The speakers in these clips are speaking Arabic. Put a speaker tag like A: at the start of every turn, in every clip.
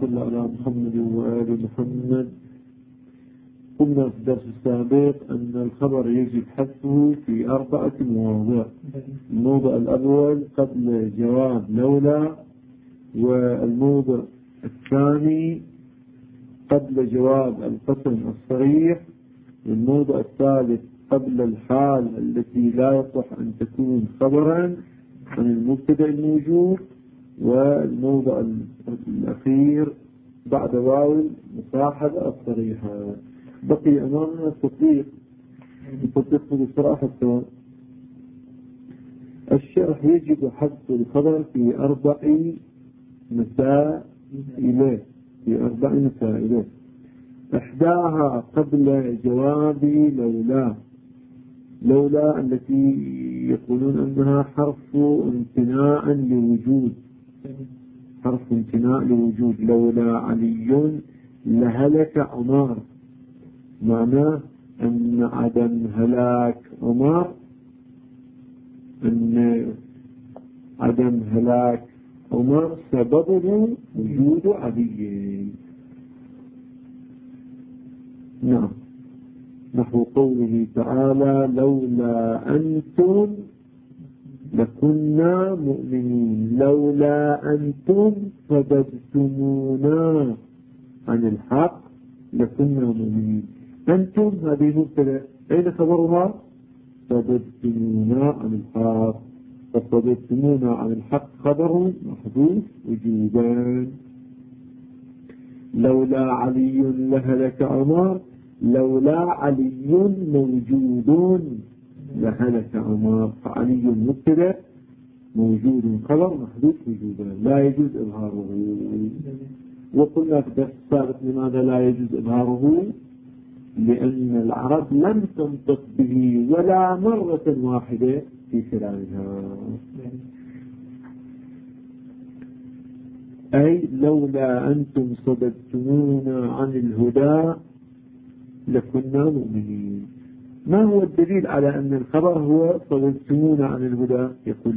A: صل على محمد وآل محمد. قلنا في الدرس السابق أن الخبر يجب حذفه في 4 مواضع. الموضع الأول قبل جواب لولا، والموضع الثاني قبل جواب القسم الصريح، والموضع الثالث قبل الحال التي لا يصح أن تكون خبرا عن المبتدأ الموجود، والموضع الأخير بعد واو المصاحبة الصريحة. بقي أمامنا التطبيق بسرعة حتى الشرح. يجب حذف الخبر في 4 مسائل، إحداها قبل جواب لولا التي يقولون أنها حرف امتناء لوجود. لولا علي لهلك عمر، معناه أن عدم هلاك عمر سببه وجود علي. نعم، نحو قوله تعالى لولا أنتم لكنا مؤمنين. لولا أنتم صددتمونا عن الحق لكنا مؤمنين. أنتم هذه مبتدأ، أين خبرها؟ صددتمونا عن الحق. فصددتمونا عن الحق خبر محذوف وجوبا. لولا علي لهلك عمر، لولا علي موجود لهلك عمر. فعلي مبتدأ موجود خبر محذوف وجوبا لا يجوز إظهاره. وقلنا في الدرس السابق لماذا لا يجوز إظهاره؟ لأن العرب لم تنطق به ولا مرة واحدة في خلالها. أي لولا أنتم صددتمونا عن الهدى لكنا مؤمنين. ما هو الدليل على أن الخبر هو صددتمونا عن الهدى؟ يقول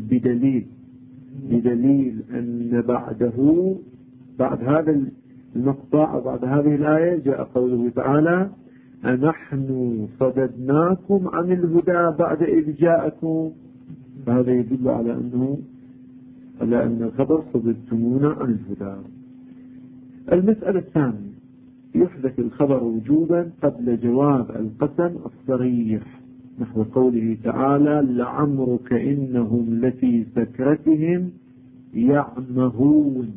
A: بدليل أن بعد هذا المقطع وبعد هذه الآية جاء قوله تعالى أنحن صددناكم عن الهدى بعد إذ جاءكم. فهذا يدل على أن الخبر صددتمونا عن الهدى. المسألة الثانية يحدث الخبر وجوبا قبل جواب القسم الصريح، نحو قوله تعالى لعمرك إنهم لفي سكرتهم يعمهون.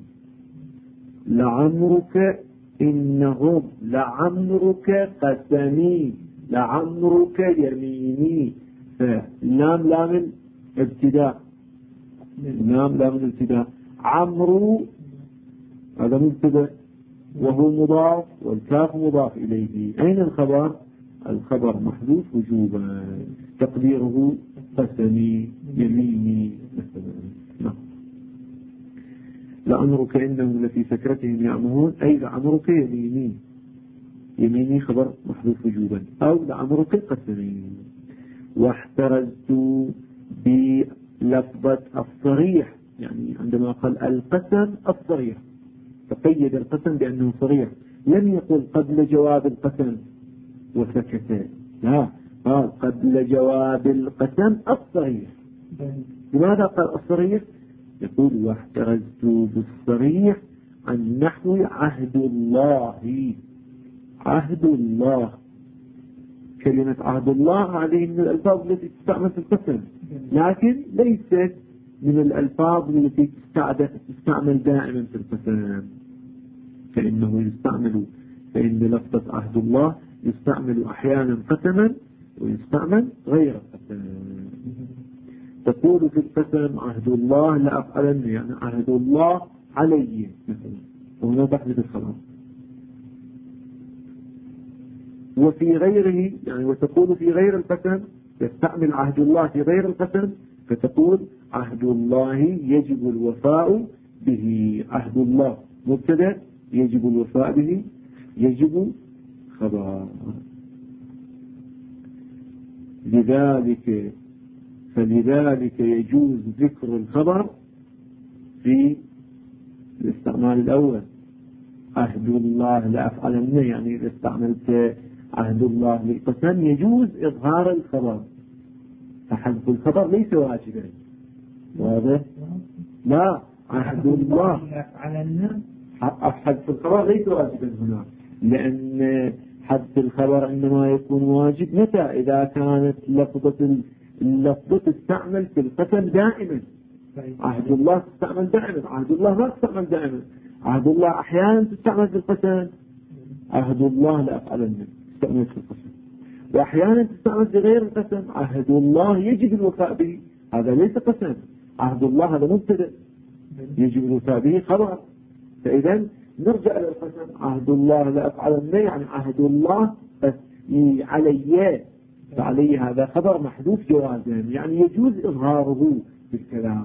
A: لعمرك إنهم، لعمرك قسمي، لعمرك يميني. فلام لام الابتداء. عمرو هذا مبتدأ وهو مضاف والكاف مضاف إليه. أين الخبر؟ الخبر محذوف وجوبا تقديره قسمي يميني مثلا. لعمرك إنهم لفي سكرتهم يعمهون، أي لعمرك يميني خبر محذوف وجوبا، أو لعمرك قسمي. واحترزت بلفظة الصريح، يعني عندما قال القسم الصريح تقيد القسم بأنه صريح، لم يقل قبل جواب القسم وسكت، لا، قال قبل جواب القسم الصريح. لماذا قال الصريح؟ يقول واحترزت بالصريح عن نحو عهد الله. كلمة عهد الله هذه من الألفاظ التي تستعمل في القسم، لكن ليست من الألفاظ التي تستعمل دائما في القسم. فإن لفظة عهد الله يستعمل أحيانا قسما ويستعمل غير قسم. تقول في القسم عهد الله لا أفعلن، يعني عهد الله علي مثلا، وهنا تحدث الخبر. وفي غيره يعني، وتقول في غير القسم تستعمل عهد الله في غير القسم، فتقول عهد الله يجب الوفاء به. عهد الله مبتدأ يجب الوفاء به، يجب خبر. فلذلك يجوز ذكر الخبر في الاستعمال الأول، عهد الله لأفعلن، يعني إذا استعملت عهد الله للقسم يجوز إظهار الخبر، فحذف الخبر ليس واجبا. واضح؟ لا، عهد الله حذف الخبر ليس واجبا هنا، لأن حذف الخبر إنما يكون واجب متى؟ إذا كانت اللفظة تستعمل في القسم دائما. عهد الله تستعمل دائما، عهد الله ما تستعمل دائما. عهد الله أحيانا تستعمل في القسم، عهد الله لأفعلن تستعمل في القسم، وأحيانا تستعمل في غير القسم. عهد الله يجب الوفاء به، هذا ليس قسم. عهد الله هذا مبتدأ يجب الوفاء به خبر. فإذا نرجع إلى القسم، عهد الله لأفعلن يعني عهد الله علي هذا خبر محذوف جوازا، يعني يجوز إظهاره بالكلام،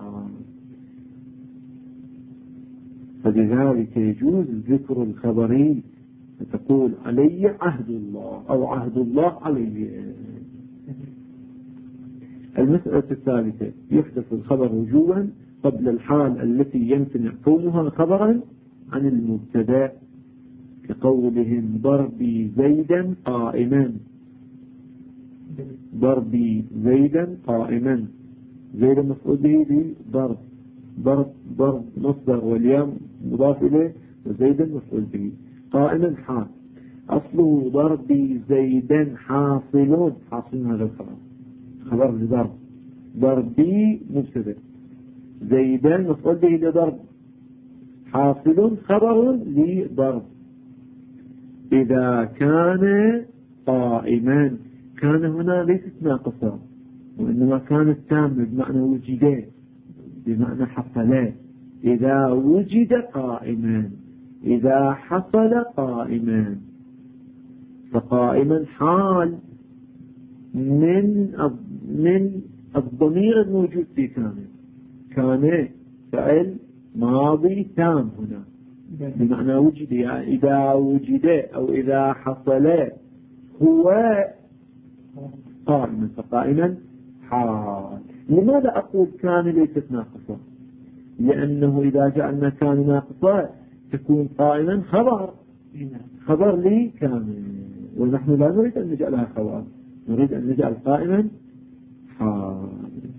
A: فلذلك يجوز ذكر الخبري، فتقول علي عهد الله أو عهد الله علي. المسألة الثالثة: يحدث الخبر وجوبا قبل الحال التي يمتنع كونها خبرا عن المبتدا، كقولهم ضربي زيدا قائما. ضربي زيدا قائما، زيدا مفعول به ضرب، ضرب مصدر والياء مضاف إليه، وزيدا مفعول به، قائما حال. أصله ضربي زيدا حاصل، حاصل هذا الخبر، خبر لضرب، ضربي مبتدا، زيدا مفعول به لضرب، حاصل خبر لضرب. إذا كان قائما، كان هنا ليست ناقصة، وإنما كانت تامة بمعنى وجد، بمعنى حصل. إذا وجد قائما، إذا حصل قائما، فقائما حال من الضمير الموجود في كان فعل ماضي تام هنا بمعنى وجد، يعني إذا وجد أو إذا حصل هو قائما، فقائما حال. لماذا أقول كان ليست ناقصة؟ لأنه إذا جعلنا كان ناقصة تكون قائما خبر لي كامل، ونحن لا نريد أن نجعلها خبر، نريد أن نجعل قائما حال.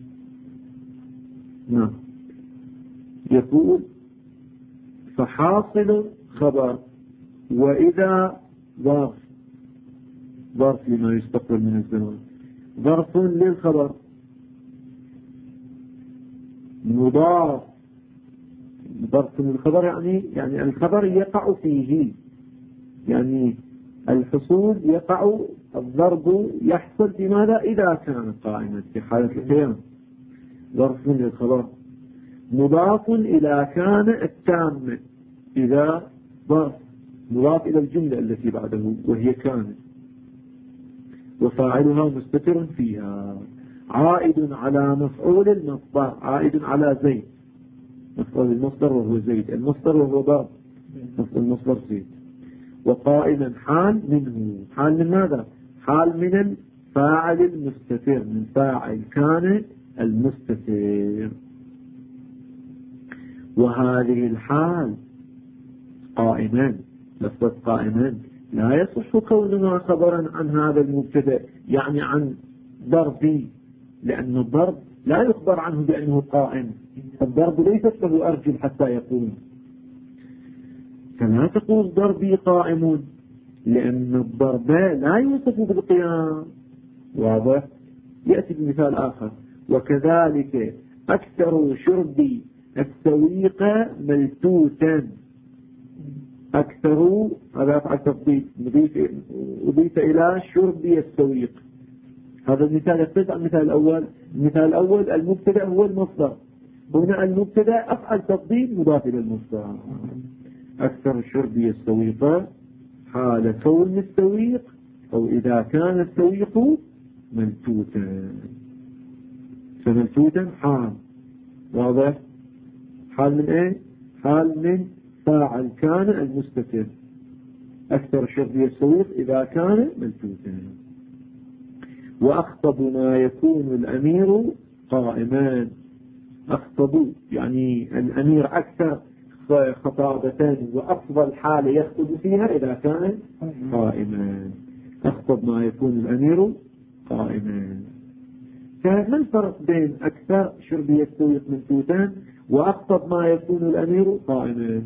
A: نعم. يقول فحاصل خبر، وإذا ظرف لما يستقبل من الزمان، ظرف للخبر مضاف، ظرف للخبر يعني الخبر يقع فيه، يعني الحصول يقع، الضرب يحصل في ماذا؟ إذا كان قائما في حالة القيام. ظرف للخبر مضاف إلى كان التام، إذا ظرف مضاف إلى الجملة التي بعده وهي كانت، وفاعلها مستتر فيها، عائد على مفعول المصدر، عائد على زيد، مفعول المصدر وهو زيد، المصدر وهو ضرب، مفعول المصدر زيد. وقائما حال منه، حال من ماذا؟ حال من الفاعل المستتر، من فاعل كان المستتر. وهذه الحال قائما، لفظة قائما لا يصح كونها خبرا عن هذا المبتدا، يعني عن ضربي، لأن الضرب لا يخبر عنه بأنه قائم، الضرب ليست له أرجل حتى يقوم، فلا تقول ضربي قائم، لأن الضرب لا يوصف بالقيام. واضح؟ يأتي بمثال آخر: وكذلك أكثر شربي السويق ملتوتا. أكثر هذا أفعل تفضيل أضيف إلى شربي السويق. هذا المثال يختلف عن المثال الأول. المثال الأول المبتدأ هو المصدر، هنا المبتدأ أفعل تفضيل مضاف إلى المصدر. أكثر شربي السويق حال كون السويق، أو إذا كان السويق ملتوتا، فملتوتا حال. واضح؟ حال من ايه؟ حال من فاعل كان المستتر، أكثر شربي السويق إذا كان ملتوتا. وأخطب ما يكون الأمير قائما. أخطب يعني الأمير أكثر خطابة وأفضل حالة يخطب فيها إذا كان قائما. أخطب ما يكون الأمير قائما. فما الفرق بين أكثر شرب يستويق منتوتا وأخطب ما يكون الأمير قائما؟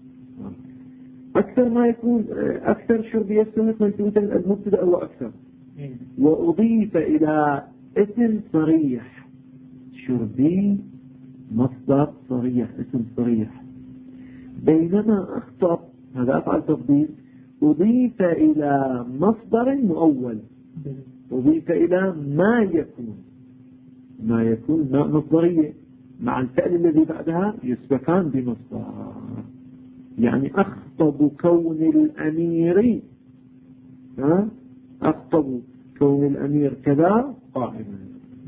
A: أكثر شرب يستويق منتوتا المبتدأ هو أكثر، وأضيف إلى اسم صريح شربي مصدر صريح اسم صريح. بينما أخطب هذا أفعل تفضيل أضيف إلى مصدر مؤول، أضيف إلى ما يكون مصدرية مع الفعل الذي بعدها يسبقان بمصدر. يعني أخطب كون الأمير أخطب كون الأمير كذا قائما.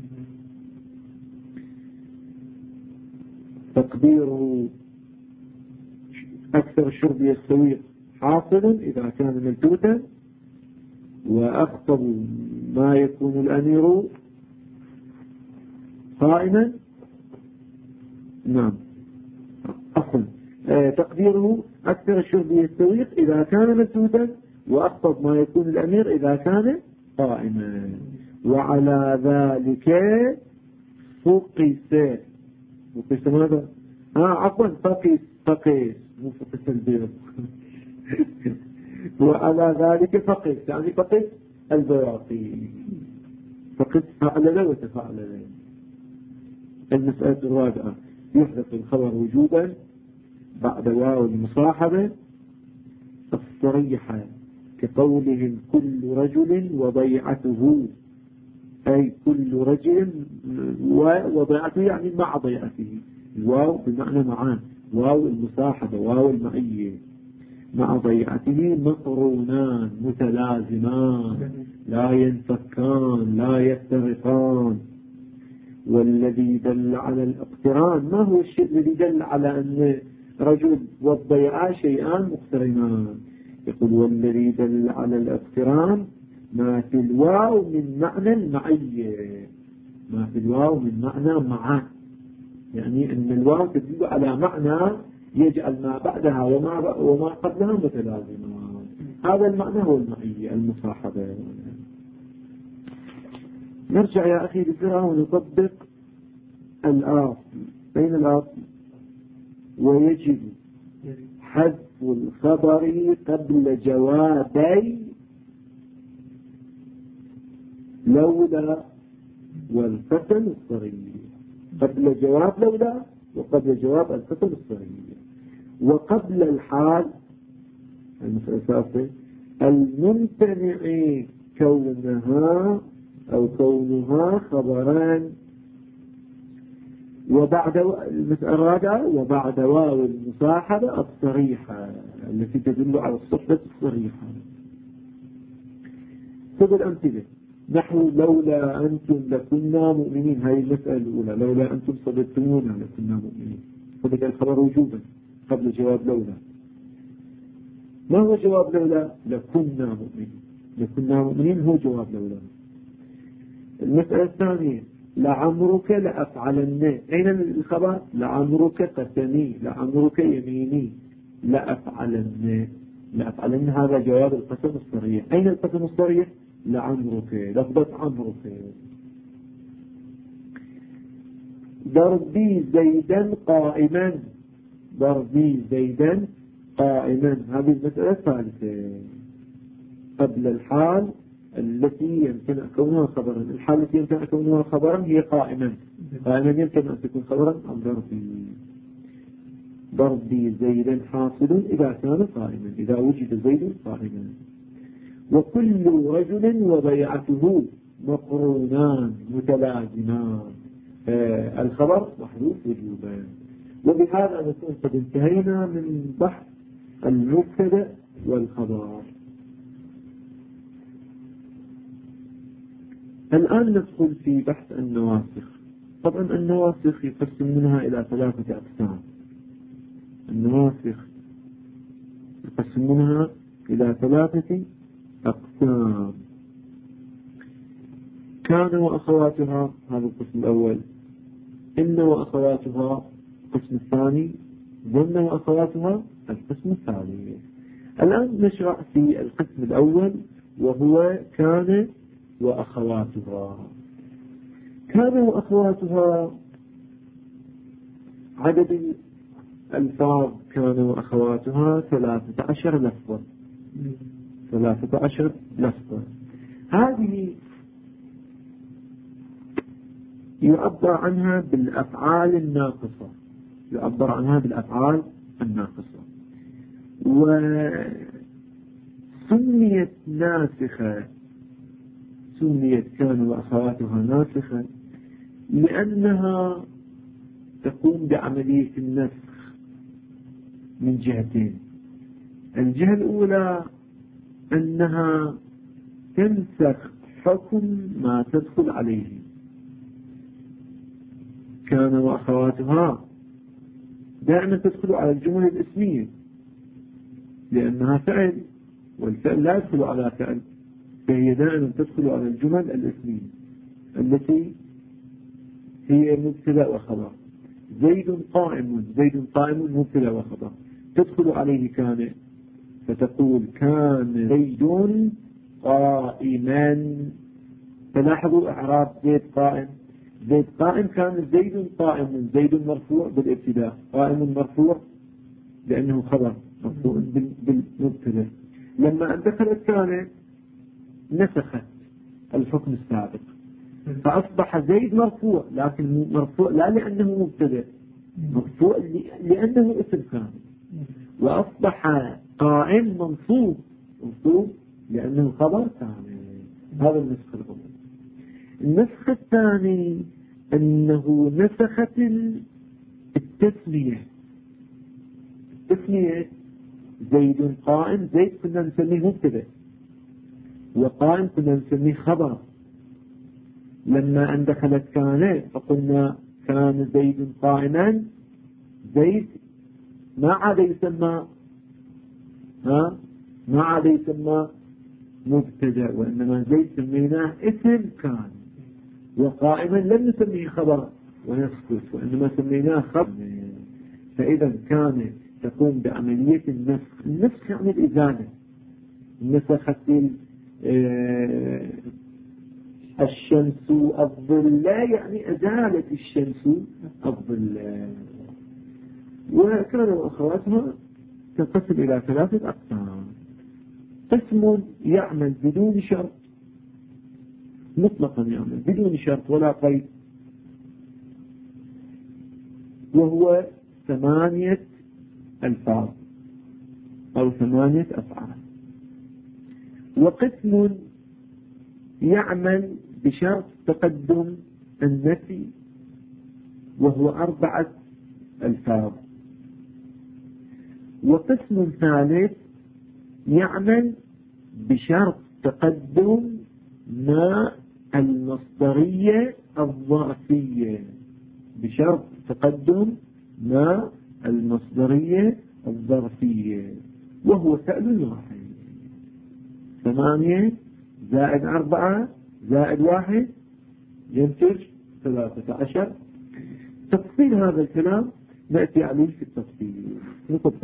A: تقديره أكثر الشرب يستويق حاصل إذا كان ملتوتا، وأخطب ما يكون الأمير قائما. نعم أصلا تقديره أكثر الشرب يستويق إذا كان ملتوتا، وأخطب ما يكون الأمير إذا كان قائما. وعلى ذلك فقس ماذا؟ عفوا فقس مو فقس البيض وعلى ذلك فقس يعني فقس البواقي. فقس فعل له وتفعل له. المسألة الرابعة يحدث الخبر وجوبا بعد واو المصاحبة الصريحة كقولهم كل رجل وضيعته، أي كل رجل وضيعته يعني مع ضيعته. الواو بمعنى معان، واو المصاحبة واو المعية مع ضيعته مقرونان متلازمان لا ينفكان لا يفترقان. والذي دل على الاقتران ما هو الشيء الذي دل على أن رجل والضيعة شيئان مقترنان؟ يقول والذي دل على الاقتران ما في الواو من معنى المعية، ما في الواو من معنى معا، يعني أن الواو تدل على معنى يجعل ما بعدها وما قبلها متلازمان. هذا المعنى هو المعية المصاحبة. نرجع يا أخي بسرعة ونطبق الآصل. بين الآصل ويجب حذف الخبر قبل جوابي لولا والقسم الصريح، قبل جواب لولا وقبل جواب القسم الصريح. وقبل الحال المسألة الثالثة الممتنع كونها أو كونها خبران. وبعد المسألة الرابعة وبعد واو المصاحبة الصريحة التي تدل على الصحبة الصريحة. خذ الأمثلة نحو لولا أنتم لكنا مؤمنين. هذه المسألة الأولى لولا أنتم صدقتمونا لكنا مؤمنين. فبدأ الخبر وجوبا قبل جواب لولا. ما هو جواب لولا؟ لكنا مؤمنين. لكنا مؤمنين هو جواب لولا. المسألة الثانية لعمرك لأفعلن. أين الخبر؟ لعمرك قسمي لعمرك يميني لأفعلن. لأفعلن هذا جواب القسم الصريح. أين القسم الصريح؟ لعمرك لفظة عمرك. ضربي زيدا قائما. ضربي زيدا قائما. هذه المسألة الثالثة قبل الحال التي يمكن كونها خبرا. الحال التي يمكن كونها خبرا هي قائما. قائما يمكن أن تكون خبرا عن ضربي. ضربي زيدا حاصل إذا كان قائما، إذا وجد زيد قائما. وكل رجل وضيعته مقرونان متلازمان. الخبر محذوف وجوبا. وبهذا نكون قد انتهينا من بحث المبتدأ والخبر. الآن ندخل في بحث النواسخ. طبعا النواسخ يقسمونها إلى 3 أقسام. النواسخ يقسمونها إلى 3 أقسام. كان وأخواتها هذا القسم الأول. إن وأخواتها القسم الثاني. جنة وأخواتها القسم الثالث. الآن نشرع في القسم الأول وهو كان وأخواتها. كان وأخواتها عدد الألفاظ كان وأخواتها 13 لفظا. 13 لفظا. هذه يعبر عنها بالأفعال الناقصة. يعبر عنها بالأفعال الناقصة. وسميت ناسخة. سميت كان وأخواتها ناسخة لأنها تقوم بعملية النسخ من جهتين. الجهة الأولى أنها تنسخ حكم ما تدخل عليه. كان وأخواتها دائما تدخل على الجمل الاسمية لأنها فعل، والفعل لا يدخل على فعل، فهي دائما تدخل على الجمل الاسمية التي هي مبتدأ وخبر. زيد قائم. زيد قائم مبتدأ وخبر. تدخل عليه كان فتقول كان زيد قائما. فلاحظوا إعراب زيد قائم. زيد قائم كان زيد قائم. زيد مرفوع بالابتداء، قائم مرفوع لأنه خبر مرفوع بالمبتدأ. لما دخلت كان نسخت الحكم السابق فأصبح زيد مرفوع، لكن مرفوع لا لأنه مبتدأ، مرفوع لأنه اسم كان. وأصبح قائم منصوب لأنه خبر كان. هذا النسخ الأول. النسخ الثاني أنه نسخت التسمية. التسمية زيد قائم. زيد كنا نسميه مبتدأ، وقائم كنا نسميه خبر. لما أن دخلت كان فقلنا كان زيد قائما. زيد ما عاد يسمى مبتدأ، وإنما زيد سميناه اسم كان. وقائما لم نسميه خبر ونسكت، وإنما سميناه خبر. فإذا كان تقوم بعملية النسخ. النسخ يعني الإزالة. نسخت الشمس الظل، لا يعني أزالت الشمس الظل. وكانوا أخواتها تنقسم إلى 3 أقسام. قسم يعمل بدون شرط، مطلقا يعمل بدون شرط ولا قيد، وهو 8 ألفاظ أو 8 أفعال. وقسم يعمل بشرط تقدم النفي وهو 4 ألفاظ. وقسم ثالث يعمل بشرط تقدم ما المصدرية الظرفية. بشرط تقدم ما المصدرية الظرفية، وهو فعل واحد. 8 زائد 4 زائد 1 ينتج 13. تفصيل هذا الكلام نأتي عليه في التفصيل. نطبق.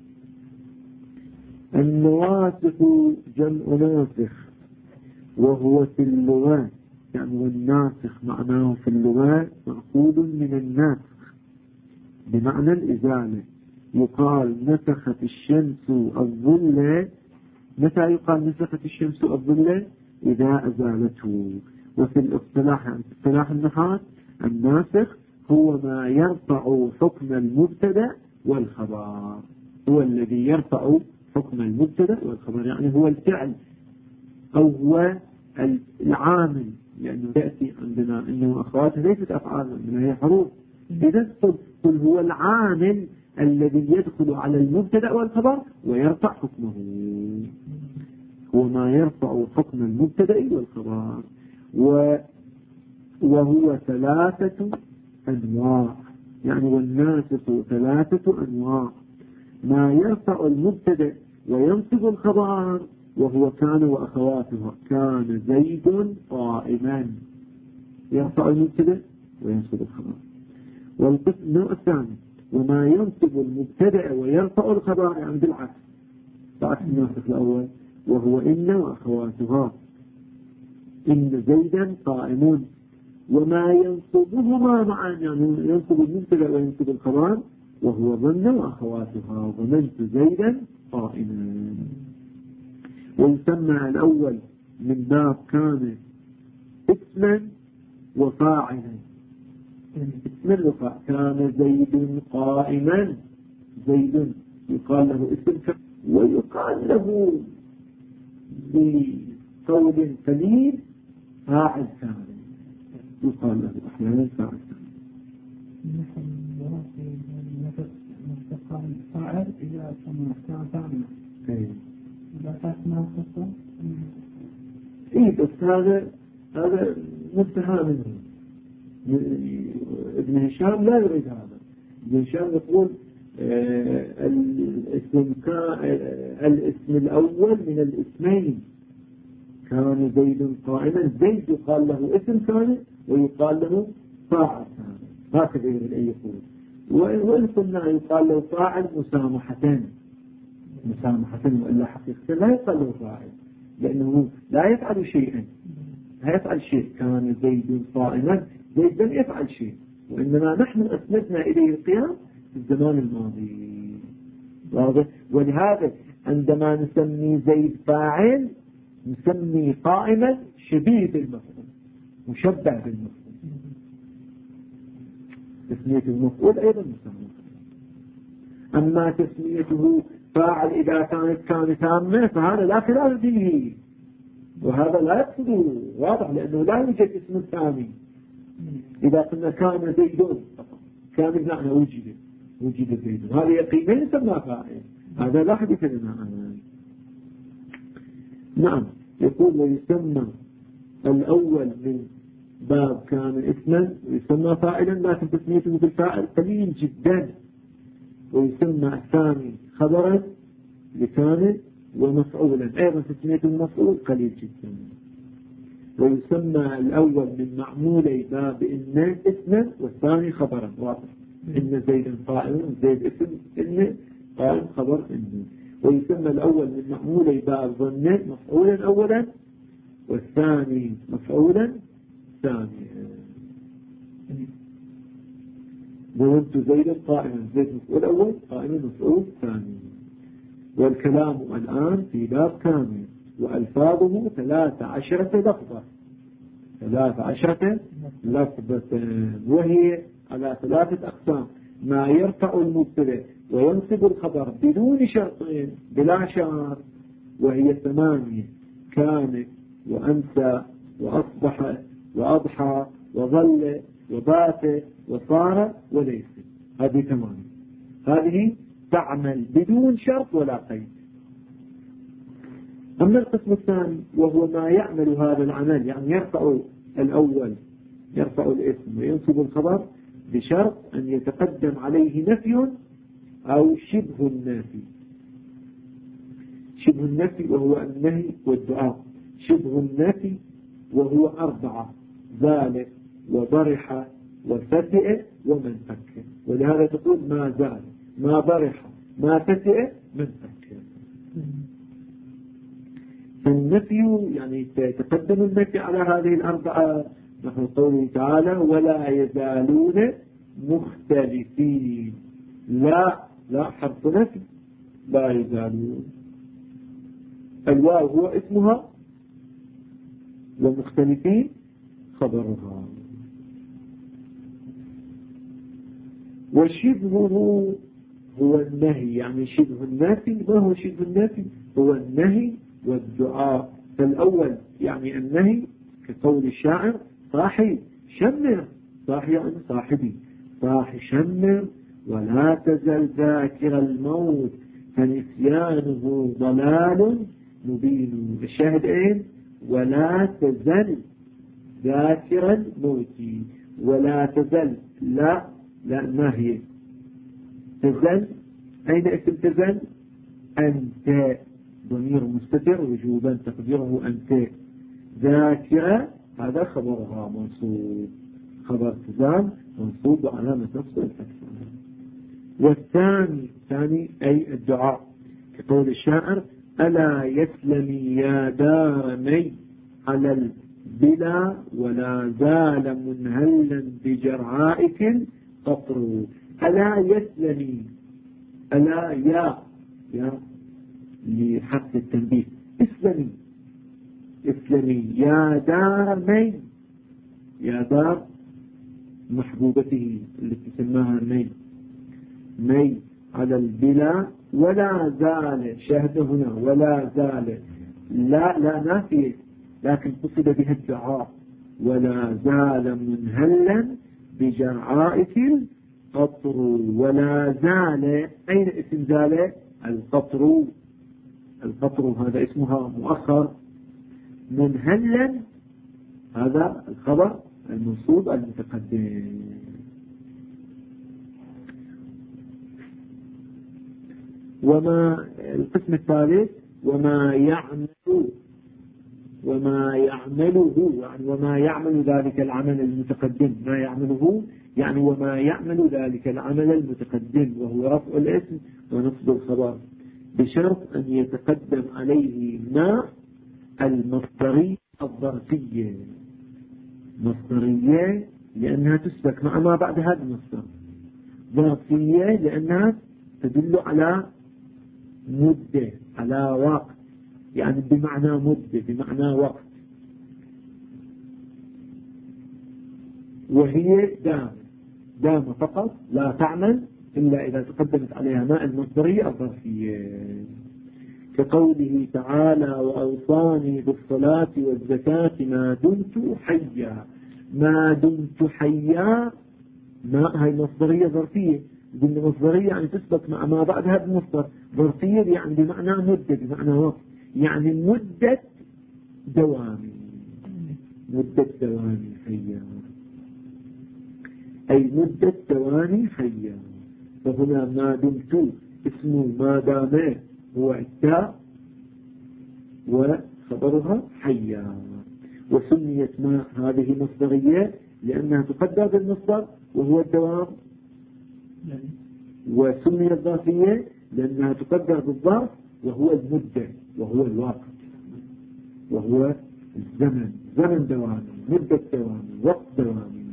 A: النواسخ جمع ناسخ، وهو في اللغات يعني والناسخ معناه في اللغات مأخوذ من الناسخ بمعنى الإزالة. يقال نسخت الشمس الظل. متى يقال نسخت الشمس الظل؟ إذا أزالته. وفي الاصطلاح يعني في اصطلاح النحاة الناسخ هو ما يرفع حكم المبتدأ والخبر. هو الذي يرفع حكم المبتدأ والخبر، يعني هو الفعل أو هو العامل، لأنه يأتي عندنا أنه أخواتها ليست أفعال، إنها هي حروف. إذا قل هو العامل الذي يدخل على المبتدأ والخبر ويرفع حكمه. هو ما يرفع حكم المبتدأ والخبر. وهو 3 أنواع، يعني والناسخ 3 أنواع. ما يرفع المبتدأ وينصب الخبر وهو كان وأخواتها. كان زيد قائما، يرفع المبتدأ وينصب الخبر. والقسم النوع الثاني وما ينصب المبتدأ ويرفع الخبر يعني بالعكس بعكس الناسخ الأول، وهو إن وأخواتها. إن زيدا قائم، وما ينصبهما معا يعني ينصب المبتدأ وينصب الخبر، وهو ظن وأخواتها. ظننت زيدا قائما. ويسمى الأول من باب كان اسما وفاعلا. اسما وفاعلا. كان زيد قائما، زيد يقال له اسم ويقال له بقول قليل فاعل كامل، يقال له أحيانا فاعل كامل.
B: فاعل إذا كان كاملا. إذا كانت ناقصة.
A: بس هذا منتهى منه. ابن هشام لا يريد هذا. ابن هشام يقول الاسم الأول من الاسمين. كان زيد قائما، زيد يقال له اسم كامل ويقال له فاعل كامل، هكذا يريد أن يقول. وإن قلنا يقال له فاعل مسامحة وإلا حقيقة لا يقال له فاعل، لأنه لا يفعل شيئا، لا يفعل شيء. كان زيد قائما، زيد لم يفعل شيء، وإنما نحن أسندنا إليه القيام في الزمان الماضي. واضح؟ ولهذا عندما نسمي زيد فاعل نسمي قائما شبيه بالمفعول، مشبه بالمفعول. تسمية المفعول أيضا مسمى. أما تسميته فاعل إذا كان تامة فهذا لا خلاف فيه، وهذا لا يقصده واضح، لأنه لا يوجد اسم ثاني. إذا قلنا كان زيد كان بمعنى وجد زيد، هذا يقينا يسمى فاعل، هذا لا حديث لنا عنه. نعم. يقول ويسمى الأول من باب كان اسما ويسمى فاعلا، لكن تسميته بالفاعل قليل جدا. ويسمى الثاني خبرا لكان ومفعولا، أيضا تسميته المفعول قليل جدا. ويسمى الأول من معمولي باب إن اسما والثاني خبرا، واضح. إن زيد قائم، زيد اسم إن قائم خبر إن. ويسمى الأول من معمولي باب ظن مفعولا أولا والثاني مفعولا ثانيا. ظننت زيد قائما، زيد مفعول أول قائما مفعول ثاني. والكلام الآن في باب كامل، وألفاظه 13 لفظة، 13 لفظة، وهي على 3 أقسام: ما يرفع المبتدأ وينصب الخبر بدون شرطين بلا شرط، وهي 8: كان وأمسى وأصبح وأضحى وظل وبات وصار وليس. هذه 8، هذه تعمل بدون شرط ولا قيد. أما القسم الثاني وهو ما يعمل هذا العمل، يعني يرفع الأول، يرفع الاسم وينصب الخبر بشرط أن يتقدم عليه نفي أو شبه النفي. شبه النفي وهو النهي والدعاء. شبه النفي وهو 4: زال وبرح وفتئ ومن فك. ولهذا تقول ما زال، ما برح، ما فتئ، من فك. فالنفي يعني يتقدم النفي على هذه 4، نحو قوله تعالى ولا يزالون مختلفين. لا حرف نفي، لا يزالون. الواو هو اسمها ومختلفين خبرها. وشبهه هو النهي، يعني شبه النافي. ما هو شبه النافي؟ هو النهي والدعاء. فالأول يعني النهي كقول الشاعر صاحي شمر، صاحي يعني صاحبي، صاحي شمر ولا تزل ذاكر الموت فنسيانه ضلال مبين. الشاهد اين؟ ولا تزل ذاكر الموت. ولا تزل، لا ما هي تزل؟ أين اسم تزل؟ أنت، ضمير مستتر وجوبا تقديره أنت. ذاكرة هذا خبرها منصوب، خبر تزال منصوب وعلامة نصب الفتحة. والثاني أي الدعاء، كقول الشاعر: ألا يسلمي يا دار مي على البلا ولا زال منهلا بجرعائك قطر. ألا يسلمي، ألا يا لحق التنبيه، اسلمي يا دار مي، يا دار محبوبته التي سماها مي على البلا ولا زال. شاهد هنا ولا زال، لا نافية، لكن قصد بها الدعاء: ولا زال منهلا بجرعائك القطر. ولا زال، أين اسم زال؟ القطر هذا اسمها مؤخر. منهلا هذا الخبر المنصوب المتقدم. وما القسم الثالث: وما يعمله، يعني وما يعمل ذلك العمل المتقدم. ما يعمله يعني وما يعمل ذلك العمل المتقدم، وهو رفع الاسم ونصب الخبر، بشرط أن يتقدم عليه ما المصدرية الظرفية. مصدرية لأنها تسبك مع ما بعد هذا المصدر، ظرفية لأنها تدل على مدة، على وقت، يعني بمعنى مدة، بمعنى وقت. وهي دام فقط، لا تعمل إلا إذا تقدمت عليها ماء المصدرية الظرفية، كقوله تعالى: وأوصاني بالصلاة والزكاة ما دمت حيا. ما دمت حيا، ما هي مصدرية ظرفية. قلنا مصدرية يعني تثبت مع ما بعد هذا المصدر. ظرفية يعني بمعنى مدة، بمعنى وقت، يعني مدة دوامي حيا، أي مدة دوامي حيا. فهنا ما دمت اسمه ما دام هو التاء وخبرها حيا. وسميت ما هذه مصدرية لأنها تقدر بالمصدر وهو الدوام، وسميت ظرفية لأنها تقدر بالظرف وهو المدة، وهو الوقت، وهو الزمن، زمن دوامي، مدة دوامي، وقت دوامي.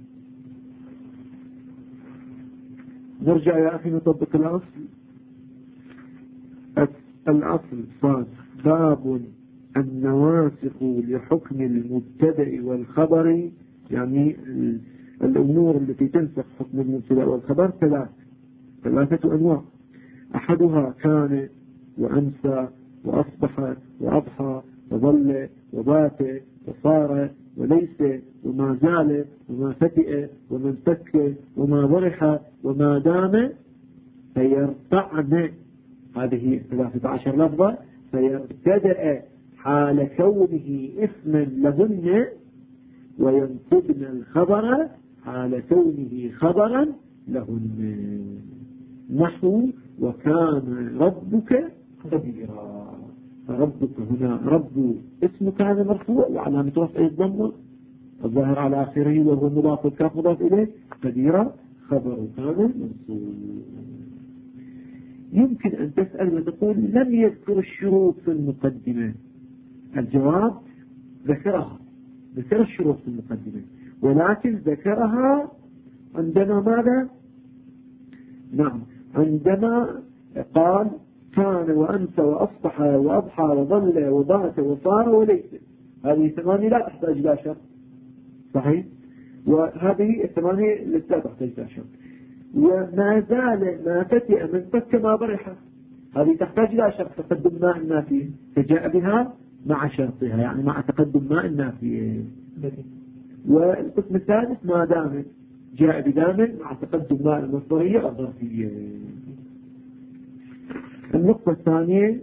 A: نرجع يا أخي نطبق الأصل. الأصل صاد: باب النواسخ لحكم المبتدأ والخبر، يعني الأمور التي تنسخ حكم المبتدأ والخبر ثلاثة أنواع: أحدها كان وأمسى وأصبح وأضحى وظل وبات وصار وليس وما زال وما فتئ وما انفك وما ضرح وما دام فيرتعن. هذه 13 لفظة. فيبتدأ حال كونه اسما لهن، وينصبن الخبر حال كونه خبرا لهن. نحو وكان ربك قديرا. فربك هنا رب اسم كان مرفوع وعلامة رفعه الضمة الظاهر على آخره وهو مضاف والكاف مضاف إليه. قديرا خبر كان منصوب. يمكن أن تسأل وتقول: لم يذكر الشروط في المقدمة. الجواب: ذكر الشروط في المقدمة، ولكن ذكرها عندما ماذا؟ نعم، عندما قال: كان وأمسى وأصبح وأضحى وظل وبات وصار وليس. هذه 8 لا تحتاج لا شرط، صحيح؟ وهذه 8 لا تحتاج لا شرط. وما زال ما فتئ من فك ما برح، هذه تحتاج لا شرط، تقدم ماء النافية، فجاء بها مع شرطها، يعني مع تقدم ماء النافية. والقسم الثالث ما دامت، جاء بدام مع تقدم ماء المصدرية الظرفية. النقطة الثانية: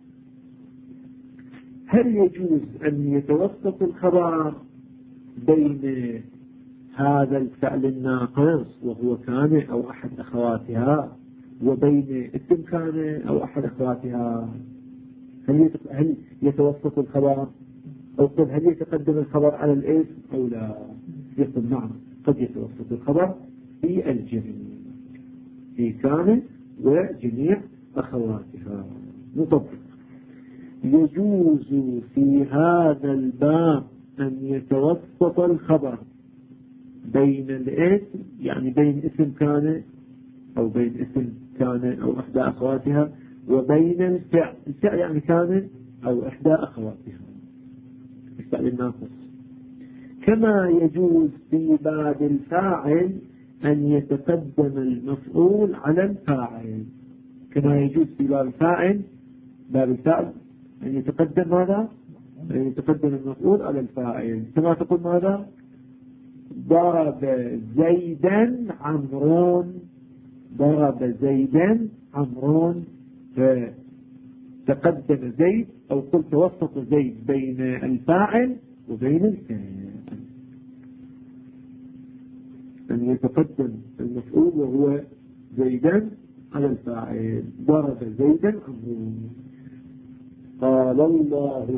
A: هل يجوز أن يتوسط الخبر بين هذا الفعل الناقص وهو كان أو أحد أخواتها وبين اسم كان أو أحد أخواتها؟ هل يتوسط الخبر، أو قد هل يتقدم الخبر على الاسم أو لا؟ يقول نعم، قد يتوسط الخبر في الجميع. في كان وجميع أخواتها. نطبق. يجوز في هذا الباب أن يتوسط الخبر بين الاسم، يعني بين اسم كان أو بين اسم كان أو إحدى أخواتها، وبين الفعل. الفعل يعني كان أو إحدى أخواتها، الفعل الناقص. كما يجوز في باب الفاعل أن يتقدم المفعول على الفاعل. كما يجوز في باب الفاعل، باب الفعل، أن يتقدم ماذا؟ أن يتقدم المفعول على الفاعل. كما تقول ماذا؟ ضرب زيدا عمرون، ضرب زيدا عمرون، فتقدم زيد، أو قلت توسط زيد بين الفاعل وبين الفاعل. أن يتقدم المفعول وهو زيدا على الفاعل. ضرب زيدا عمرون. قال الله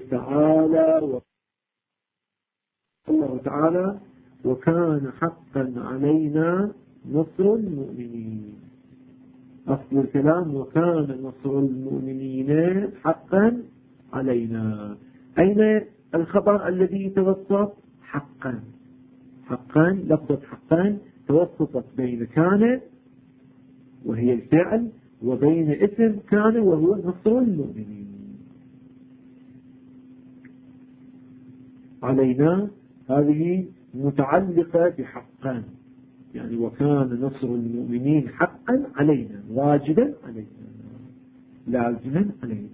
A: تعالى وكان حقا علينا نصر المؤمنين. أصل الكلام وكان نصر المؤمنين حقا علينا. أين الخبر الذي يتوسط؟ حقا. حقا، لفظة حقا توسطت بين كان وهي الفعل وبين اسم كان وهو نصر المؤمنين. علينا هذه متعلقة بحقا، يعني وكان نصر المؤمنين حقا علينا، واجبا علينا، لازما علينا.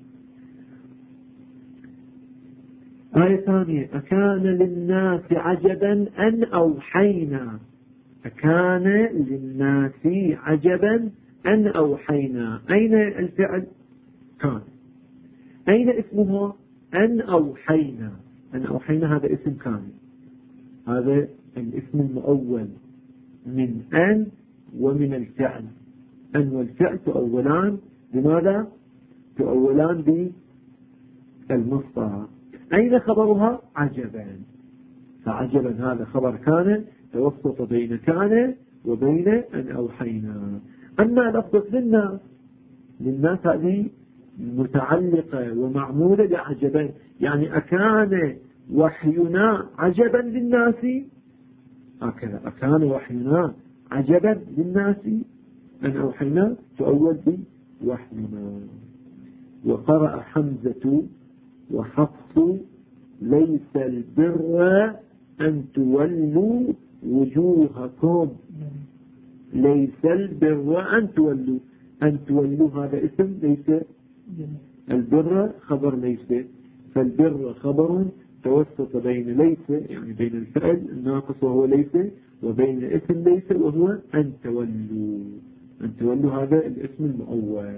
A: آية ثانية: أكان للناس عجبا أن أوحينا. أكان للناس عجبا أن أوحينا. أين الفعل؟ كان. أين اسمها؟ أن أوحينا. أن أوحينا هذا اسم كان، هذا الاسم المؤول من أن ومن الفعل. أن والفعل تؤولان بماذا؟ تؤولان بالمصدر. أين خبرها؟ عجبا. فعجبا هذا خبر كان توسط بين كان وبين أن أوحينا. أما لفظة للناس هذه متعلقة ومعمولة بعجبا، يعني أكان وحينا عجبا للناس، هكذا أكان وحينا عجبا للناس أن أوحينا تؤول بوحينا. وقرأ حمزة وحفص ليس البر أن تولوا وجوهكم. ليس البر أن تولوا. أن تولوا هذا اسم ليس، البر خبر ليس، فالبر خبر توسط بين ليس، يعني بين الفعل الناقص وهو ليس وبين اسم ليس وهو أن تولوا. أن تولوا هذا الاسم المؤول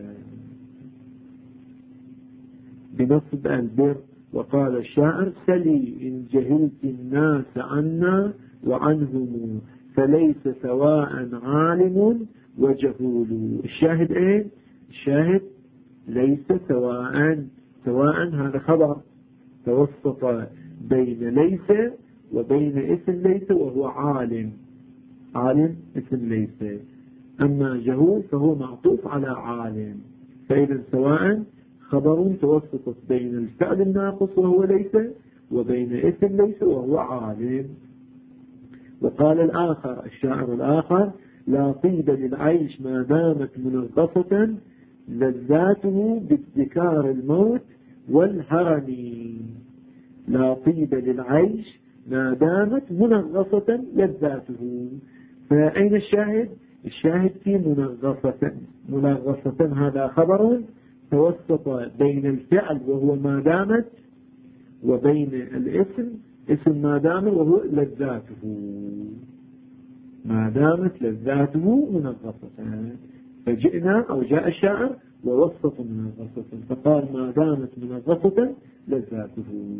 A: بنصب البر. وقال الشاعر: سلي إن جهلت الناس عنا وعنهم فليس سواء عالم وجهول. الشاهد ايه؟ الشاهد ليس سواء. سواء هذا خبر توسط بين ليس وبين اسم ليس وهو عالم. عالم اسم ليس. أما جهول فهو معطوف على عالم. فإذا سواء خبر توسطت بين الفعل الناقص وهو ليس وبين اسم ليس وهو عالم. وقال الآخر، الشاعر الآخر: لا طيب للعيش ما دامت منغصة لذاته باذكار الموت والهرم. لا طيب للعيش ما دامت منغصة لذاته. فأين الشاهد؟ الشاهد في منغصة. منغصة هذا خبر توسط بين الفعل وهو ما دامت وبين الاسم اسم ما دام وهو لذاته. ما دامت لذاته منغصة. فجئنا أو جاء الشاعر ووسط منغصة فقال ما دامت منغصة لذاته.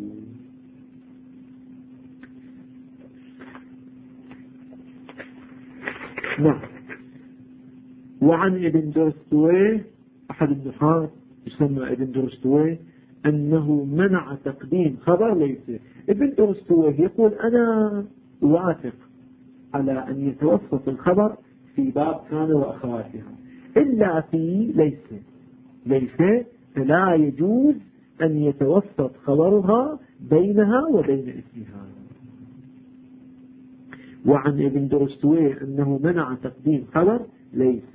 A: نعم. وعن ابن درستويه أحد النحاة يسمى ابن درستويه أنه منع تقديم خبر ليس. ابن درستويه يقول: أنا أوافق على أن يتوسط الخبر في باب كان وأخواتها، إلا في ليس فلا يجوز أن يتوسط خبرها بينها وبين اسمها. وعن ابن درستويه أنه منع تقديم خبر ليس.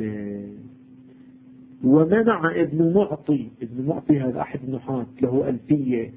A: ومنع ابن معطي هذا أحد النحاة له ألفية،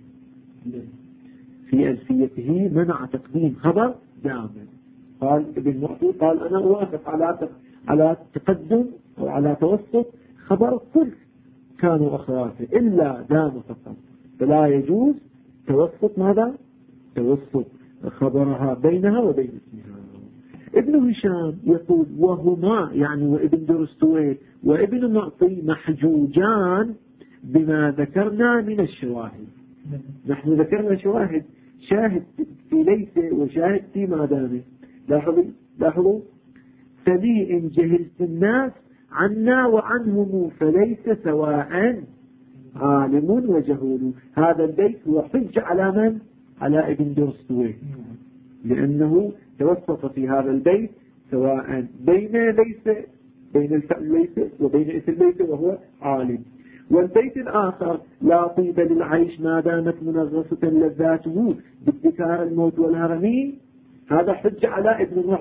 A: في ألفيته منع تقديم خبر دام. قال ابن معطي قال أنا أوافق على تقدم أو على توسط خبر كل كانوا أخواته إلا دام فقط، فلا يجوز توسط ماذا؟ توسط خبرها بينها وبين اسمها. ابن هشام يقول وهما يعني وابن درستويه وابن معطي محجوجان بما ذكرنا من الشواهد. نحن ذكرنا شاهد في ليس وشاهد في ما دام. لاحظوا فلي إن جهلت الناس عنا وعنهم فليس سواء عالم وجهول. هذا البيت هو حجة على من؟ على ابن درستويه، لأنه توسط في هذا البيت سواء بين الفعل ليس وبين اسم ليس وهو عالم. والبيت الآخر لا طيب للعيش ما دامت منغصة لذاته بابتكار الموت والهرمين، هذا حجة على ابن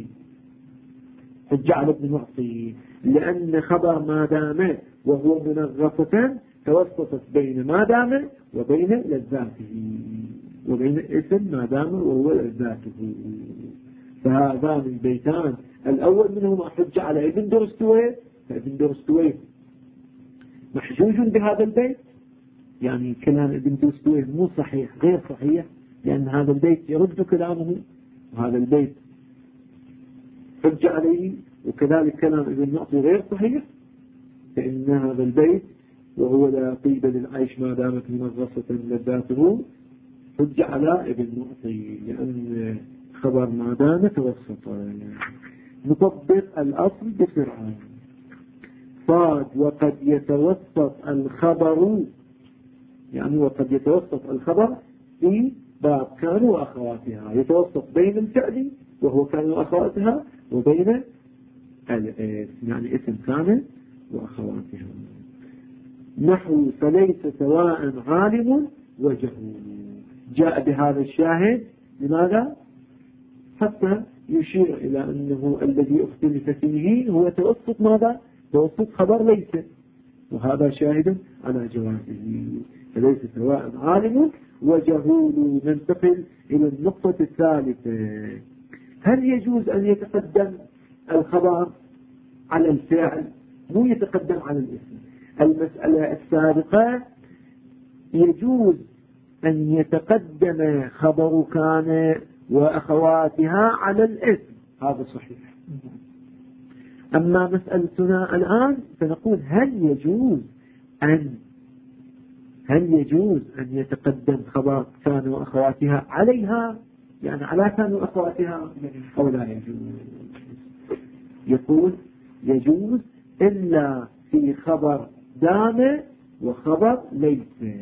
A: معطي، لأن خبر ما دام وهو منغصة توسطت بين ما دام وبين لذاته وبين اسم ما دام وهو لذاته. فهذان البيتان الأول منهما حجة على ابن درستويه، فابن درستويه محجوج بهذا البيت، يعني كلام ابن درستويه مو صحيح غير صحيح، لأن هذا البيت يرد كلامه وهذا البيت حجة عليه، وكذلك كلام ابن معطي غير صحيح، فإن هذا البيت وهو لا طيب للعيش ما دامت منغصة لذاته حجة على ابن معطي، لأن خبر ما دام توسط. نطبق الأصل بسرعة. صاد وقد يتوسط الخبر، يعني وقد يتوسط الخبر في باب كان وأخواتها، يتوسط بين الفعل وهو كان وأخواتها وبين يعني اسم كان وأخواتها. نحو فليس سواء عالم وجهول، جاء بهذا الشاهد لماذا؟ حتى يشير إلى أنه الذي اختلف فيه هو توسط ماذا؟ توسط خبر ليس، وهذا شاهد على جوازه. فليس سواء عالم وجهول. ننتقل إلى النقطة الثالثة. هل يجوز أن يتقدم الخبر على الفعل؟ مو يتقدم على الاسم. المسألة السابقة يجوز أن يتقدم خبر كان وأخواتها على الاسم، هذا صحيح. أما مسألتنا الآن فنقول هل يجوز أن يتقدم خبر كان وأخواتها عليها، يعني على كان وأخواتها، أو لا يجوز؟ يقول يجوز إلا في خبر دام وخبر ليس،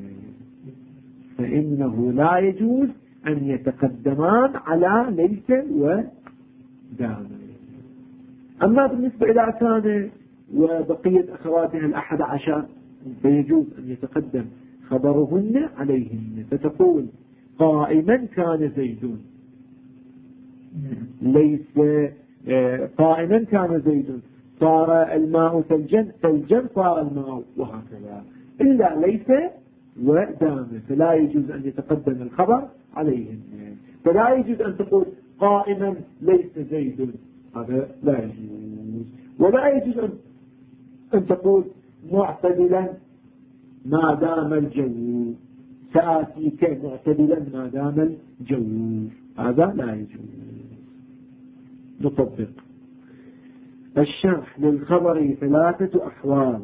A: فإنه لا يجوز أن يتقدمان على ليس ودام. أما بالنسبة إلى كان وبقية أخواتها 11 فيجوز أن يتقدم خبرهن عليهن، فتقول قائما كان زيد، ليس قائما كان زيد، صار الماء ثلجا صار الماء، وهكذا، إلا ليس ودام، فلا يجوز أن يتقدم الخبر عليهن. فلا يجوز أن تقول قائما ليس زيد، هذا لا يجوز. ولا يجوز أن تقول معتدلا ما دام الجو، سآتيك معتدلا ما دام الجو، هذا لا يجوز. نطبق الشرح. للخبر 3 أحوال.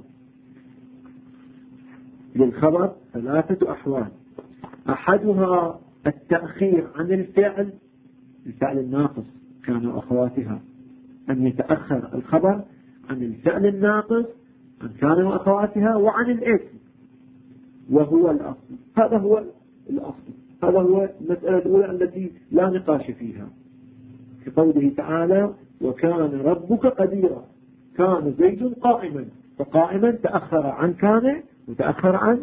A: للخبر 3 أحوال. أحدها التأخير عن الفعل الناقص كان أخواتها، أن يتأخر الخبر عن الفعل الناقص عن كان وأخواتها وعن الاسم، وهو الأصل. هذا هو الأصل، هذا هو المسألة الأولى التي لا نقاش فيها، في قوله تعالى وكان ربك قديرا. كان زيد قائما، فقائما تأخر عن كان وتأخر عن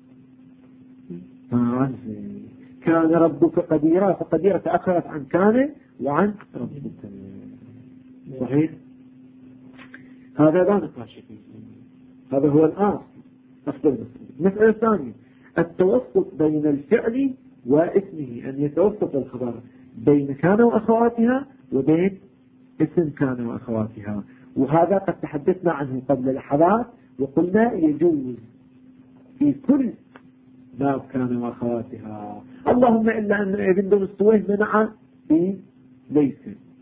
A: زيد. كان ربك قديرا، فقديرا تأخرت عن كان وعن ربك. صحيح؟ هذا لا نقاش فيه، هذا هو الآن أفضل. المسألة الثانية التوسط بين الفعل واسمه، أن يتوسط الخبر بين كان وأخواتها وبين اسم كان وأخواتها. وهذا قد تحدثنا عنه قبل لحظات وقلنا يجوز في كل باب كان وأخواتها، اللهم إلا أن ابن دمستويه منع في ليس،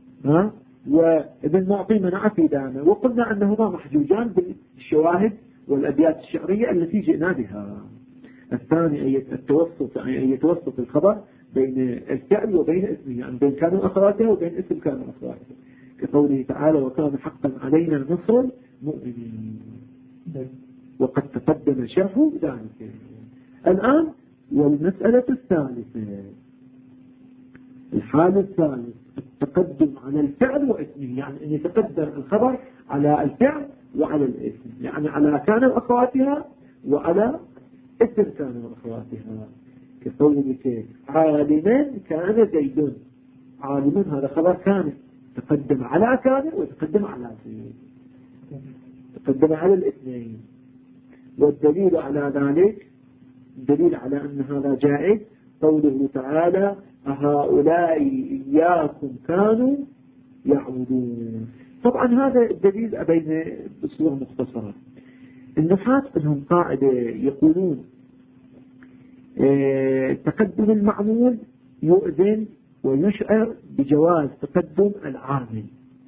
A: وابن معطي منع في دامه، وقلنا أنهما محجوجان بالشواهد والأبيات الشعرية التي جئنا بها. الثاني أن يتوسط الخبر بين الفعل وبين اسمه، يعني بين كان وأخواتها وبين اسم كان وأخواتها، كقوله تعالى وكان حقا علينا نصر المؤمنين، وقد تقدم شرح ذلك. الآن والمسألة الثالثة، الحال الثالث التقدم على الفعل واسمه، يعني أن يتقدم الخبر على الفعل وعلى الاسم، يعني على كان وأخواتها وعلى اسم كان وأخواتها، كقولك عالما كان زيد. عالما هذا خبر كان تقدم على كان وتقدم على زيد، تقدم على الاثنين. والدليل على ذلك، الدليل على أن هذا جائز قوله تعالى أهؤلاء إياكم كانوا يعبدون. طبعا هذا الدليل أبين بصورة مختصرة. النحاة لهم قاعدة يقولون تقدم المعمول يؤذن ويشعر بجواز تقدم العامل.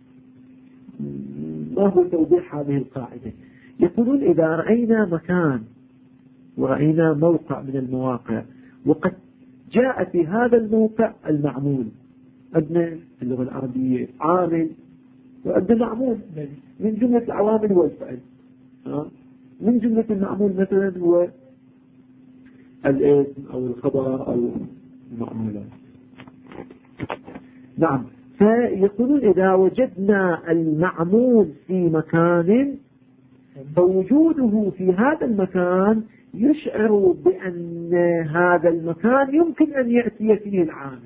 A: ما هو توضيح هذه القاعدة؟ يقولون إذا رأينا مكان ورأينا موقع من المواقع وقد جاء في هذا الموقع المعمول، عندنا اللغة العربية عامل وعندنا معمول من جملة العوامل والفعل. من جملة المعمول مثلا هو الاسم أو الخبر أو المعمولات. نعم، فيقولون إذا وجدنا المعمول في مكان فوجوده في هذا المكان يشعر بأن هذا المكان يمكن أن يأتي فيه العامل.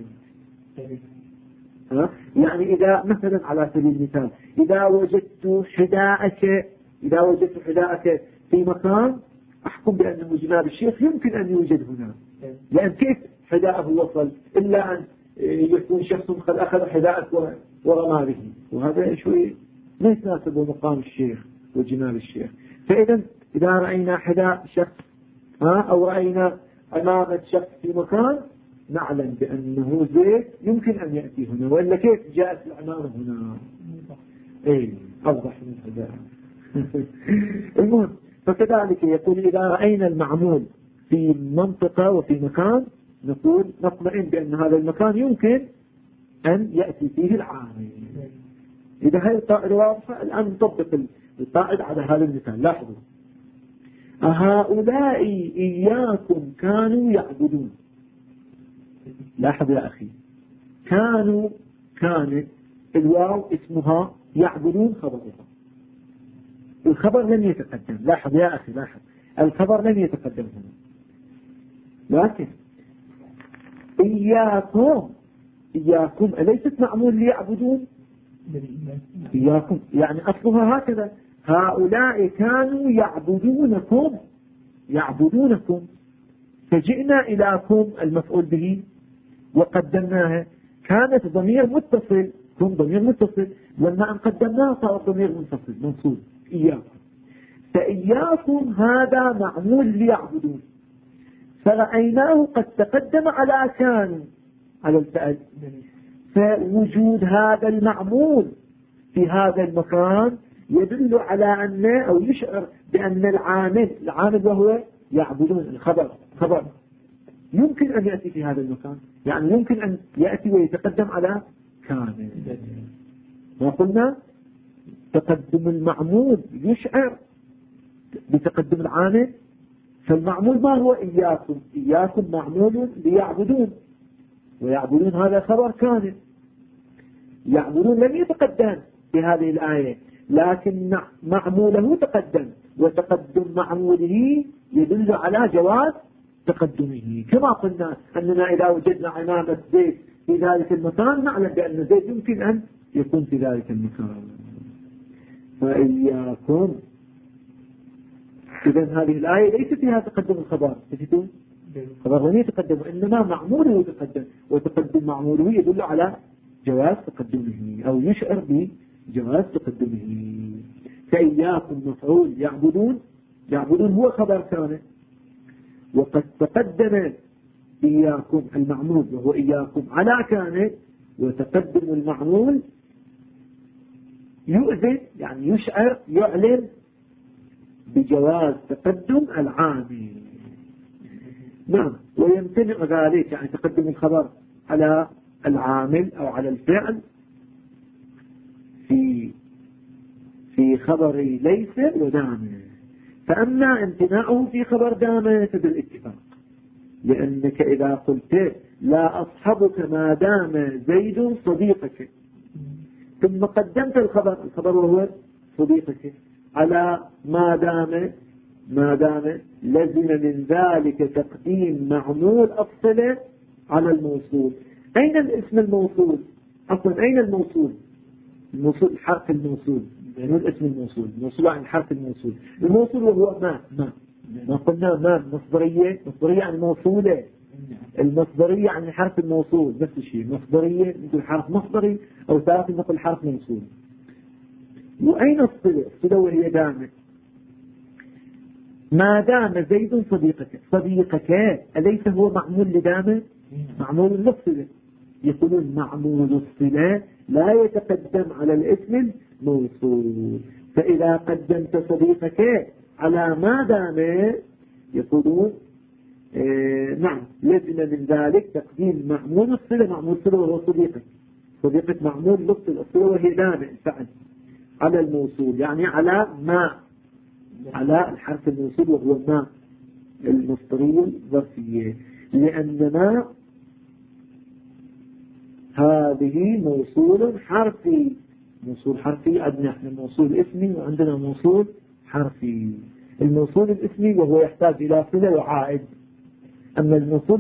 A: يعني إذا مثلا على سبيل المثال إذا وجدت حذاءك في مكان أحكم بأنه جناب الشيخ يمكن أن يوجد هنا، لأن كيف حذاءه وصل إلا أن يكون شخص قد أخذ حذاءك ورمى به، وهذا شوي لا يتناسب مقام الشيخ وجناب الشيخ. فإذا إذا رأينا حذاء شخص أو رأينا أمامة شخص في مكان نعلم بأنه زيد يمكن أن يأتي هنا، وإلا كيف جاءت العمامة هنا؟ أوضح من هذا. المهم، فكذلك يقول إذا رأينا المعمول في منطقة وفي مكان نقول نطمئن بأن هذا المكان يمكن أن يأتي فيه العامل. إذا هذه القاعدة واضحة الآن نطبق القاعدة على هذا المثال. لاحظوا أهؤلاء إياكم كانوا يعبدون. لاحظ يا أخي كانت الواو اسمها يعبدون خبرها، الخبر لم يتقدم. لاحظ يا أخي لاحظ الخبر لم يتقدم هنا، لكن إياكم أليست معمول ليعبدون؟ إياكم يعني أصلها هكذا هؤلاء كانوا يعبدونكم فجئنا إلىكم المفعول به وقدمناها، كانت ضمير متصل، كم ضمير متصل، لما أن قدمناها صار ضمير منفصل منصوب إياكم. فإياكم هذا معمول ليعبدون، فرأيناه قد تقدم على كانوا على الفعل، فوجود هذا المعمول في هذا المكان يدل على أن أو يشعر بأن العامل وهو يعبدون الخبر يمكن أن يأتي في هذا المكان، يعني يمكن أن يأتي ويتقدم على كامل. وقلنا تقدم المعمول يشعر بتقدم العامل، فالمعمول ما هو إياكم معمول ليعبدون، ويعبدون هذا خبر كامل. يعبدون لم يتقدم في هذه الآية، لكن معموله تقدم، وتقدم معموله يدل على جواز تقدمه. كما قلنا أننا إذا وجدنا عمامة زيد في ذلك المكان نعلم بأن زيد يمكن أن يكون في ذلك المكان. فإياكم، إذن هذه الآية ليس فيها تقدم الخبر، تجدون خبر لم يتقدم، إنما معموله يتقدم، وتقدم معموله يدل على جواز تقدمه أو يشعر بجواز تقدمه. فإياكم مفعول يعبدون، يعبدون هو خبر كان، وقد تقدم إياكم المعمول وهو إياكم على كان، وتقدم المعمول يؤذن يعني يشعر يعلن بجواز تقدم العامل. نعم، ويمتنع ذلك يعني تقدم الخبر على العامل أو على الفعل في خبر ليس ودام. فأما امتناعه في خبر دام فبالاتفاق، لأنك إذا قلت لا أصحبك ما دام زيد صديقك، ثم قدمت الخبر وهو صديقك على ما دام لزم من ذلك تقديم معمول أفصله على الموصول. أين الاسم الموصول؟ أصلا أين الموصول؟ الموصول حرف الموصول، يعني الاسم الموصول عن حرف الموصول. الموصول وهو ما قلنا ما مصدرية عن موصولة، المصدرية عن حرف الموصول نفس الشيء، مصدرية مثل حرف مصدري أو ثالث مثل حرف موصول. وأين الصلة وهي دامت؟ ما دام زيد صديقك أليس هو معمول لدامه؟ معمول للصلة. يقولون معمول الصلة لا يتقدم على الاسم الموصول، فإذا قدمت صديقك على ما دام يقولون نعم لزم من ذلك تقديم معمول الصلة. معمول الصلة وهو صديقك معمول للصلة، الصلة وهي دامه الفعل على الموصول، يعني على الحرف الموصول وهو ما المصدرية الظرفية، لأن ما هذه موصول حرفي. موصول حرفي عندنا احنا موصول اسمي وعندنا موصول حرفي. الموصول الاسمي وهو يحتاج إلى صلة وعائد، أما الموصول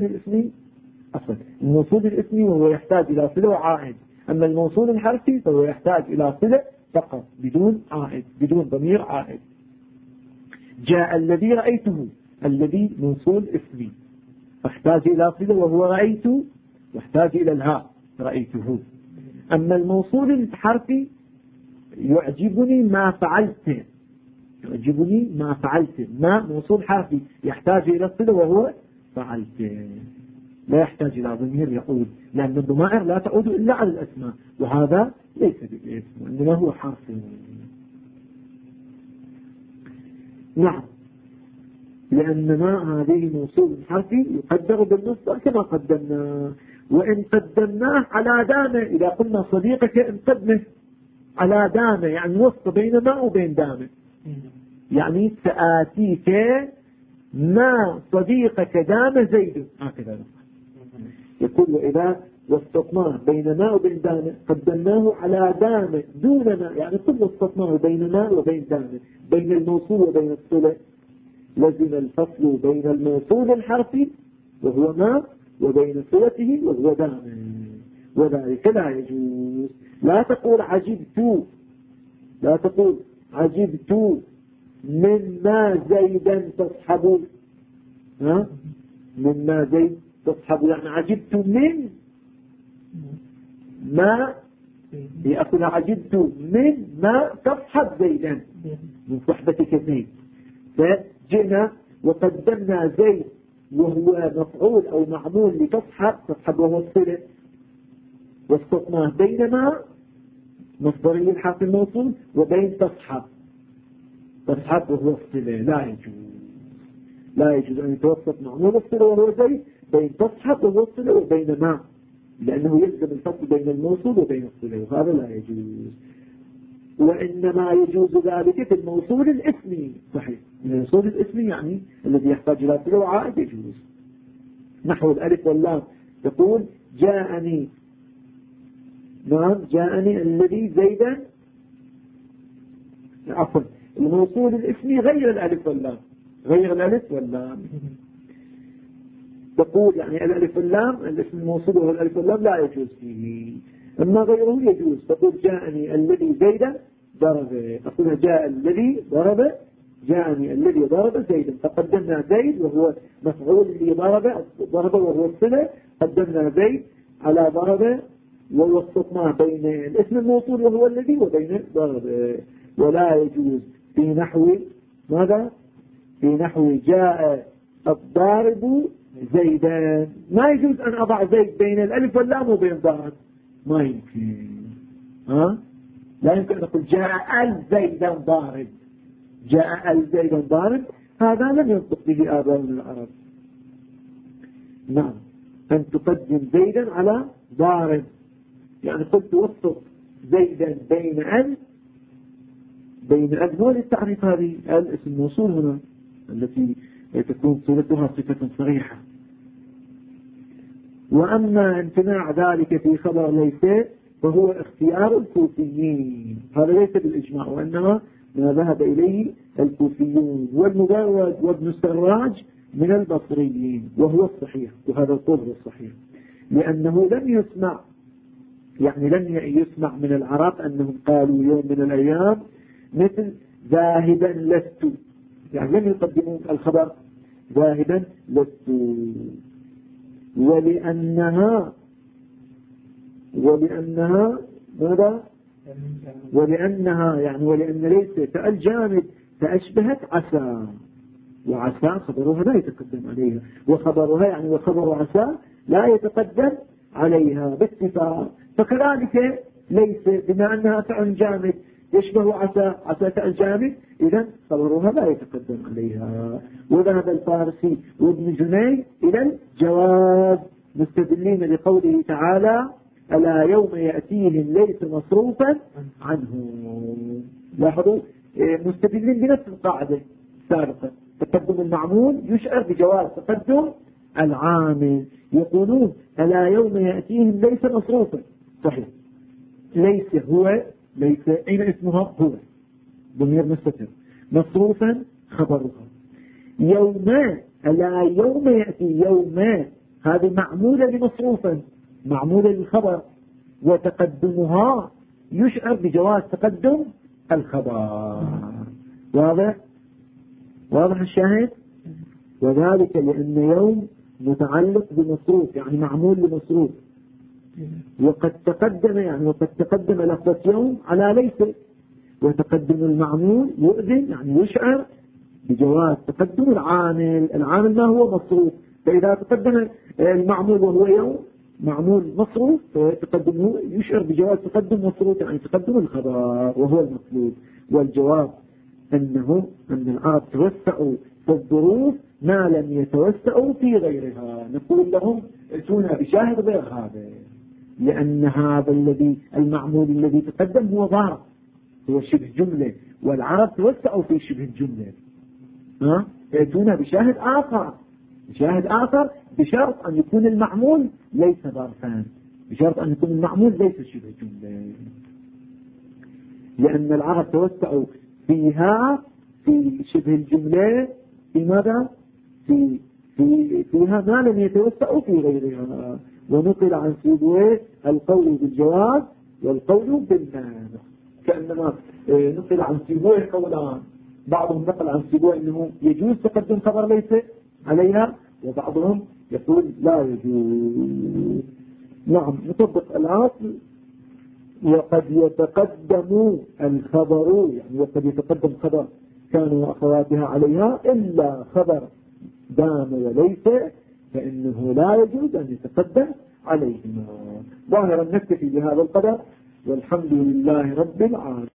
A: الاسمي وهو يحتاج إلى صلة وعائد، أما الموصول الحرفي فهو يحتاج إلى صلة فقط بدون عائد، بدون ضمير عائد. جاء الذي رأيته، الذي موصول اسمي فاحتاج إلى صلة وهو رأيت، واحتاج إلى الهاء رأيته. أما الموصول الحرفي يعجبني ما فعلت، ما موصول حرفي يحتاج إلى الصلة وهو فعلت، لا يحتاج إلى ضمير يعود، لأن الضمائر لا تعود إلا على الأسماء، وهذا ليس بالاسم إنما هو حرف. نعم، لأن ما هذه موصول حرفي يقدر بالمصدر كما قدمنا، وإن قدمناه على دامه، إذا قلنا صديقك إن قدمه على دامه يعني وسط بين ما وبين دامه، يعني سآتيك ما صديقك دام زيد، هكذا يقول. وإذا وسطناه بين ما وبين دامه قدمناه على دامه دون ما، يعني كل وسطناه بين ما وبين دامه، بين الموصول وبين الصلة، لزم الفصل بين الموصول الحرفي وهو ما وبين صلته وهو دام، وذلك لا يجوز. لا تقول عجبت مما زيدا تصحب، مما زيد تصحب، يعني عجبت من ما، يأخذ عجبت من ما تصحب زيدا، من صحبتك زيد. فجئنا وقدمنا زيد وهو مفعول أو معمول تصحب وهو الصلة، واسقطناه بينما مصدري الحرف الموصول وبين تصحب وهو الصلة. لا يجوز أن يتوسط معمول الصلة وهو زيد بين تصحب وهو الصلة وبين ما، لأنه يلزم الفصل بين الموصول وبين الصلة، وهذا لا يجوز. وإنما يجوز ذلك في الموصول الاسمي. صحيح، الموصول الاسمي يعني الذي يحتاج إلى صلة وعائد يجوز، نحو الألف واللام. يقول نعم جاءني الذي زيدا، عفوا الموصول الاسمي غير الألف واللام، غير الألف واللام. تقول يعني الألف واللام الاسم الموصول وهو الألف واللام لا يجوز فيه، أما غيره يجوز. تقول جاءني الذي زيدا ضرب، أقول جاء الذي ضرب، جاءني الذي ضرب زيدا، فقدمنا زيد وهو مفعول اللي ضرب وهو الصلة، قدمنا زيد على ضرب ووسطنا بين الاسم الموصول وهو الذي وبين ضرب. ولا يجوز في نحو ماذا؟ في نحو جاء الضارب زيدا، ما يجوز أن أضع زيد بين الألف واللام وبين ضرب، ما يمكن. لا يمكن أن أقول جاء الزيدا ضارب، جاء الزيدا ضارب، هذا لم ينطق به آباؤنا العرب. نعم، أن تقدم زيدا على ضارب، يعني قلت وسط زيدا بين هو للتعريف، هذه الاسم الموصول هنا التي تكون صلتها صفة صريحة. وأما امتناع ذلك في خبر ليس فهو اختيار الكوفيين، هذا ليس بالإجماع، وإنما ما ذهب إليه الكوفيون والمجاود وابن السراج من البصريين، وهو الصحيح، وهذا القول هو الصحيح، لأنه لم يسمع من العرب أنهم قالوا يوم من الأيام مثل ذاهبا لست، يعني لم يقدموا الخبر ذاهبا لست. ولأنها ماذا؟ ولأن ليس الجامد فأشبهت عسى، وعسى خبرها لا يتقدم عليها، وخبرها وخبر عسى لا يتقدم عليها باتفاق. فكذلك ليس بما أنها فعل جامد يشبه عسى فعل جامد، إذن خبرها لا يتقدم عليها. وذهب الفارسي وابن جني إلى الجواز مستدلين لقوله تعالى ألا يوم يأتيهم ليس مصروفا عنه. لاحظوا مستدلين بنفس القاعدة السابقة، تقدم المعمول يشعر بجواز تقدم العامل. يقولون ألا يوم يأتيهم ليس مصروفا، صحيح، ليس هو، ليس أين اسمها؟ هو ضمير مستتر، مصروفا خبرها. يوم، ألا يوم يأتي، يوم هذه معمولة لمصروفا، معمولة للخبر، وتقدمها يشعر بجواز تقدم الخبر. واضح الشاهد؟ وذلك لأن يوم متعلق بمصروف، يعني معمول لمصروف، وقد تقدم لفظة يوم على ليس، وتقدم المعمول يؤذن يعني يشعر بجواز تقدم العامل ما هو مصروف. فإذا تقدم المعمول وهو يوم معمول مصروف، فتقدمه يشعر بجواز تقدم مصروف، يعني تقدم الخبر وهو المطلوب. والجواب أن العرب توسعوا في الظروف ما لم يتوسعوا في غيرها. نقول لهم ائتونا بشاهد غير هذا، لأن هذا المعمول الذي تقدم هو ظرف، هو شبه جملة، والعرب توسعوا في شبه الجملة. ائتونا بشاهد آخر بشرط أن يكون المعمول ليس ظرفا، بشرط أن يكون المعمول ليس شبه جملة، لأن العرب توسعوا فيها في شبه الجملة في ماذا؟ فيها ما لم يتوسعوا في غيرها. ونقل عن سيبويه القول بالجواز والقول بالمانع، كأنما نقل عن سيبويه قولان، بعضهم نقل عن سيبويه أنه يجوز تقدم خبر ليس عليها، وبعضهم يقول لا يجوز. نعم، نطبق العاصل. وقد يتقدم الخبر، يعني وقد يتقدم خبر كانوا أخواتها عليها إلا خبر دام وليس، فإنه لا يجوز أن يتقدم عليهما. ظاهرا نكتفي بهذا القدر، والحمد لله رب العالمين.